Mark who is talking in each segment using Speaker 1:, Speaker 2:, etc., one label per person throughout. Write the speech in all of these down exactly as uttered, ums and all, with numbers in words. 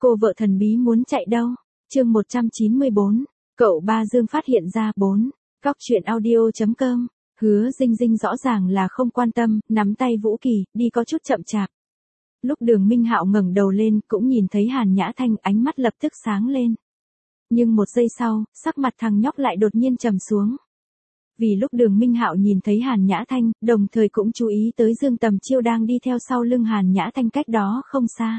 Speaker 1: Cô vợ thần bí muốn chạy đâu? Chương một trăm chín mươi bốn. Cậu ba Dương phát hiện ra. bốn. Góc truyện audio chấm com. Hứa Dinh Dinh rõ ràng là không quan tâm, nắm tay Vũ Kỳ, đi có chút chậm chạp. Lúc Đường Minh Hạo ngẩng đầu lên, cũng nhìn thấy Hàn Nhã Thanh, ánh mắt lập tức sáng lên. Nhưng một giây sau, sắc mặt thằng nhóc lại đột nhiên trầm xuống. Vì lúc Đường Minh Hạo nhìn thấy Hàn Nhã Thanh, đồng thời cũng chú ý tới Dương Tầm Chiêu đang đi theo sau lưng Hàn Nhã Thanh cách đó không xa.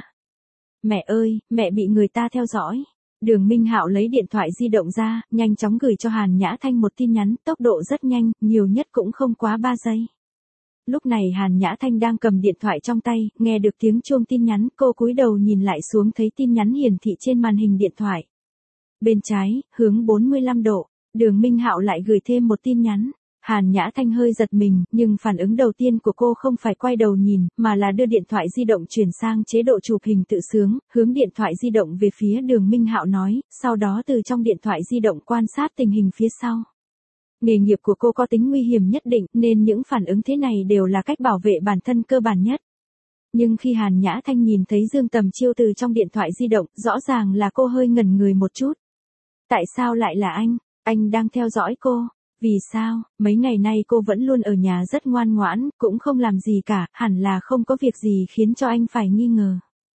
Speaker 1: Mẹ ơi, mẹ bị người ta theo dõi. Đường Minh Hạo lấy điện thoại di động ra, nhanh chóng gửi cho Hàn Nhã Thanh một tin nhắn, tốc độ rất nhanh, nhiều nhất cũng không quá ba giây. Lúc này Hàn Nhã Thanh đang cầm điện thoại trong tay, nghe được tiếng chuông tin nhắn, cô cúi đầu nhìn lại xuống thấy tin nhắn hiển thị trên màn hình điện thoại. Bên trái, hướng bốn mươi lăm độ, Đường Minh Hạo lại gửi thêm một tin nhắn. Hàn Nhã Thanh hơi giật mình, nhưng phản ứng đầu tiên của cô không phải quay đầu nhìn, mà là đưa điện thoại di động chuyển sang chế độ chụp hình tự sướng, hướng điện thoại di động về phía Đường Minh Hạo nói, sau đó từ trong điện thoại di động quan sát tình hình phía sau. Nghề nghiệp của cô có tính nguy hiểm nhất định, nên những phản ứng thế này đều là cách bảo vệ bản thân cơ bản nhất. Nhưng khi Hàn Nhã Thanh nhìn thấy Dương Tầm Chiêu từ trong điện thoại di động, rõ ràng là cô hơi ngẩn người một chút. Tại sao lại là anh? Anh đang theo dõi cô. Vì sao? Mấy ngày nay cô vẫn luôn ở nhà rất ngoan ngoãn, cũng không làm gì cả, hẳn là không có việc gì khiến cho anh phải nghi ngờ.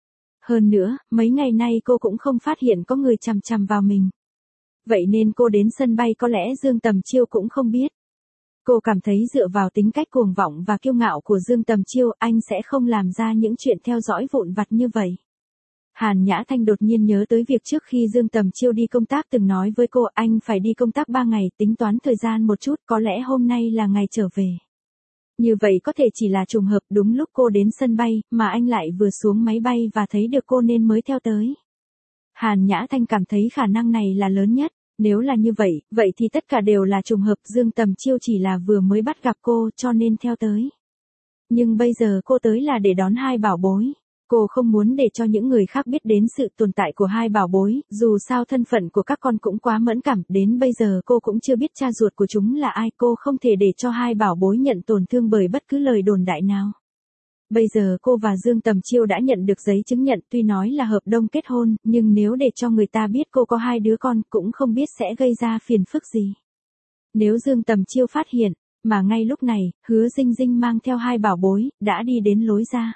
Speaker 1: Hơn nữa, mấy ngày nay cô cũng không phát hiện có người chằm chằm vào mình. Vậy nên cô đến sân bay có lẽ Dương Tầm Chiêu cũng không biết. Cô cảm thấy dựa vào tính cách cuồng vọng và kiêu ngạo của Dương Tầm Chiêu, anh sẽ không làm ra những chuyện theo dõi vụn vặt như vậy. Hàn Nhã Thanh đột nhiên nhớ tới việc trước khi Dương Tầm Chiêu đi công tác từng nói với cô anh phải đi công tác ba ngày, tính toán thời gian một chút, có lẽ hôm nay là ngày trở về. Như vậy có thể chỉ là trùng hợp, đúng lúc cô đến sân bay, mà anh lại vừa xuống máy bay và thấy được cô nên mới theo tới. Hàn Nhã Thanh cảm thấy khả năng này là lớn nhất, nếu là như vậy, vậy thì tất cả đều là trùng hợp, Dương Tầm Chiêu chỉ là vừa mới bắt gặp cô cho nên theo tới. Nhưng bây giờ cô tới là để đón hai bảo bối. Cô không muốn để cho những người khác biết đến sự tồn tại của hai bảo bối, dù sao thân phận của các con cũng quá mẫn cảm, đến bây giờ cô cũng chưa biết cha ruột của chúng là ai, cô không thể để cho hai bảo bối nhận tổn thương bởi bất cứ lời đồn đại nào. Bây giờ cô và Dương Tầm Chiêu đã nhận được giấy chứng nhận, tuy nói là hợp đồng kết hôn, nhưng nếu để cho người ta biết cô có hai đứa con, cũng không biết sẽ gây ra phiền phức gì. Nếu Dương Tầm Chiêu phát hiện, mà ngay lúc này, Hứa Dinh Dinh mang theo hai bảo bối, đã đi đến lối ra.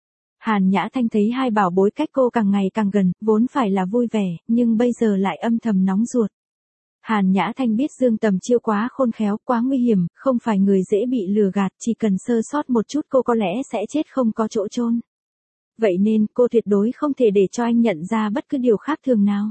Speaker 1: Hàn Nhã Thanh thấy hai bảo bối cách cô càng ngày càng gần, vốn phải là vui vẻ, nhưng bây giờ lại âm thầm nóng ruột. Hàn Nhã Thanh biết Dương Tầm Chiêu quá khôn khéo, quá nguy hiểm, không phải người dễ bị lừa gạt, chỉ cần sơ sót một chút cô có lẽ sẽ chết không có chỗ chôn. Vậy nên cô tuyệt đối không thể để cho anh nhận ra bất cứ điều khác thường nào.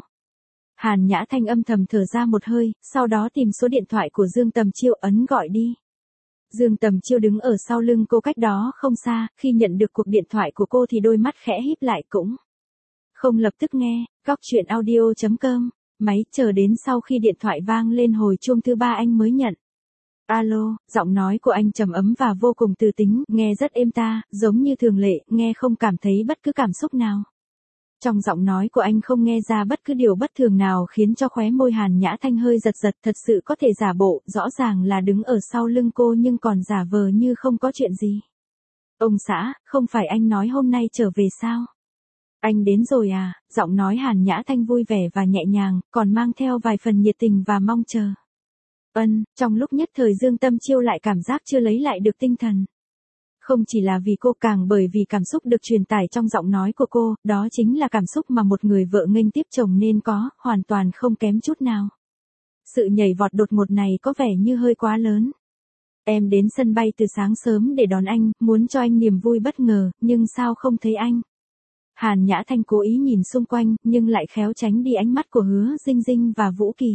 Speaker 1: Hàn Nhã Thanh âm thầm thở ra một hơi, sau đó tìm số điện thoại của Dương Tầm Chiêu ấn gọi đi. Dương Tầm Chiêu đứng ở sau lưng cô cách đó không xa, khi nhận được cuộc điện thoại của cô thì đôi mắt khẽ híp lại cũng không lập tức nghe. Góc truyện audio chấm com. Máy chờ đến sau khi điện thoại vang lên hồi chuông thứ ba anh mới nhận. Alo, giọng nói của anh trầm ấm và vô cùng từ tính, nghe rất êm ta, giống như thường lệ, nghe không cảm thấy bất cứ cảm xúc nào. Trong giọng nói của anh không nghe ra bất cứ điều bất thường nào khiến cho khóe môi Hàn Nhã Thanh hơi giật giật, thật sự có thể giả bộ, rõ ràng là đứng ở sau lưng cô nhưng còn giả vờ như không có chuyện gì. Ông xã, không phải anh nói hôm nay trở về sao? Anh đến rồi à? Giọng nói Hàn Nhã Thanh vui vẻ và nhẹ nhàng, còn mang theo vài phần nhiệt tình và mong chờ. Ân, trong lúc nhất thời Dương Tầm Chiêu lại cảm giác chưa lấy lại được tinh thần. Không chỉ là vì cô, càng bởi vì cảm xúc được truyền tải trong giọng nói của cô, đó chính là cảm xúc mà một người vợ nghênh tiếp chồng nên có, hoàn toàn không kém chút nào. Sự nhảy vọt đột ngột này có vẻ như hơi quá lớn. Em đến sân bay từ sáng sớm để đón anh, muốn cho anh niềm vui bất ngờ, nhưng sao không thấy anh? Hàn Nhã Thanh cố ý nhìn xung quanh, nhưng lại khéo tránh đi ánh mắt của Hứa Dinh Dinh và Vũ Kỳ.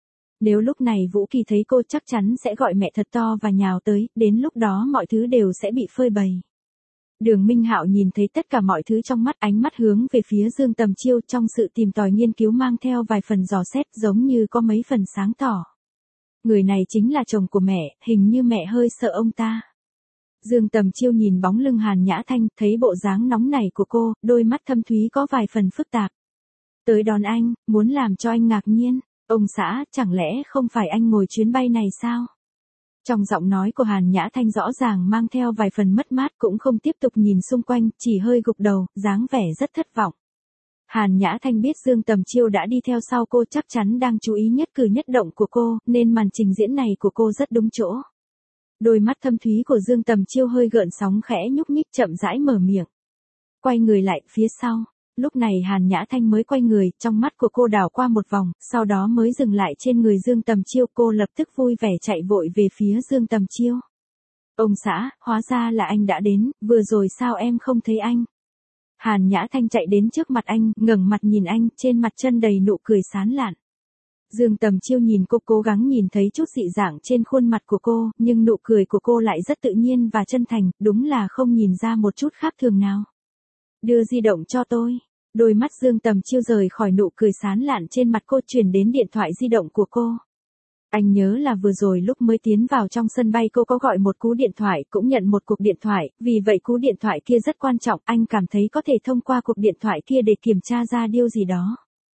Speaker 1: Nếu lúc này Vũ Kỳ thấy cô chắc chắn sẽ gọi mẹ thật to và nhào tới, đến lúc đó mọi thứ đều sẽ bị phơi bày. Đường Minh Hạo nhìn thấy tất cả mọi thứ trong mắt, ánh mắt hướng về phía Dương Tầm Chiêu, trong sự tìm tòi nghiên cứu mang theo vài phần dò xét, giống như có mấy phần sáng tỏ. Người này chính là chồng của mẹ, hình như mẹ hơi sợ ông ta. Dương Tầm Chiêu nhìn bóng lưng Hàn Nhã Thanh, thấy bộ dáng nóng nảy của cô, đôi mắt thâm thúy có vài phần phức tạp. Tới đón anh, muốn làm cho anh ngạc nhiên. Ông xã, chẳng lẽ không phải anh ngồi chuyến bay này sao? Trong giọng nói của Hàn Nhã Thanh rõ ràng mang theo vài phần mất mát, cũng không tiếp tục nhìn xung quanh, chỉ hơi gục đầu, dáng vẻ rất thất vọng. Hàn Nhã Thanh biết Dương Tầm Chiêu đã đi theo sau cô, chắc chắn đang chú ý nhất cử nhất động của cô, nên màn trình diễn này của cô rất đúng chỗ. Đôi mắt thâm thúy của Dương Tầm Chiêu hơi gợn sóng khẽ nhúc nhích chậm rãi mở miệng. Quay người lại phía sau. Lúc này Hàn Nhã Thanh mới quay người, trong mắt của cô đảo qua một vòng, sau đó mới dừng lại trên người Dương Tầm Chiêu. Cô lập tức vui vẻ chạy vội về phía Dương Tầm Chiêu. Ông xã, hóa ra là anh đã đến, vừa rồi sao em không thấy anh? Hàn Nhã Thanh chạy đến trước mặt anh, ngẩng mặt nhìn anh, trên mặt chân đầy nụ cười sán lạn. Dương Tầm Chiêu nhìn cô, cố gắng nhìn thấy chút dị dạng trên khuôn mặt của cô, nhưng nụ cười của cô lại rất tự nhiên và chân thành, đúng là không nhìn ra một chút khác thường nào. Đưa di động cho tôi. Đôi mắt Dương Tầm Chiêu rời khỏi nụ cười sán lạn trên mặt cô, chuyển đến điện thoại di động của cô. Anh nhớ là vừa rồi lúc mới tiến vào trong sân bay cô có gọi một cú điện thoại, cũng nhận một cuộc điện thoại, vì vậy cú điện thoại kia rất quan trọng, anh cảm thấy có thể thông qua cuộc điện thoại kia để kiểm tra ra điều gì đó.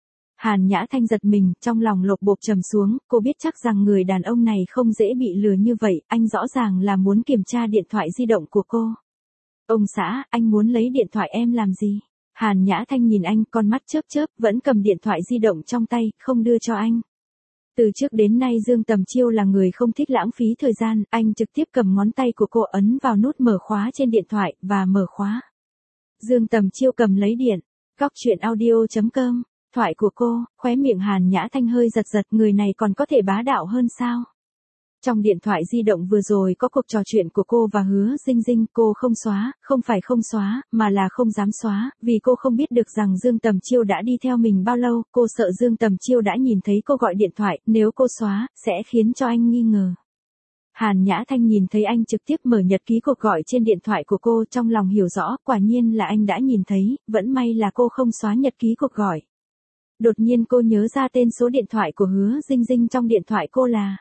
Speaker 1: Hàn Nhã Thanh giật mình, trong lòng lột bột trầm xuống, cô biết chắc rằng người đàn ông này không dễ bị lừa như vậy, anh rõ ràng là muốn kiểm tra điện thoại di động của cô. Ông xã, anh muốn lấy điện thoại em làm gì? Hàn Nhã Thanh nhìn anh, con mắt chớp chớp, vẫn cầm điện thoại di động trong tay, không đưa cho anh. Từ trước đến nay Dương Tầm Chiêu là người không thích lãng phí thời gian, anh trực tiếp cầm ngón tay của cô ấn vào nút mở khóa trên điện thoại, và mở khóa. Dương Tầm Chiêu cầm lấy điện. Góc truyện audio chấm com. Thoại của cô, khóe miệng Hàn Nhã Thanh hơi giật giật, người này còn có thể bá đạo hơn sao? Trong điện thoại di động vừa rồi có cuộc trò chuyện của cô và Hứa Dinh Dinh, cô không xóa, không phải không xóa, mà là không dám xóa, vì cô không biết được rằng Dương Tầm Chiêu đã đi theo mình bao lâu, cô sợ Dương Tầm Chiêu đã nhìn thấy cô gọi điện thoại, nếu cô xóa, sẽ khiến cho anh nghi ngờ. Hàn Nhã Thanh nhìn thấy anh trực tiếp mở nhật ký cuộc gọi trên điện thoại của cô, trong lòng hiểu rõ, quả nhiên là anh đã nhìn thấy, vẫn may là cô không xóa nhật ký cuộc gọi. Đột nhiên cô nhớ ra tên số điện thoại của Hứa Dinh Dinh trong điện thoại cô là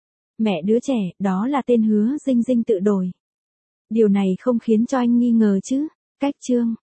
Speaker 1: mẹ đứa trẻ, đó là tên Hứa Dinh Dinh tự đổi. Điều này không khiến cho anh nghi ngờ chứ? Cách chương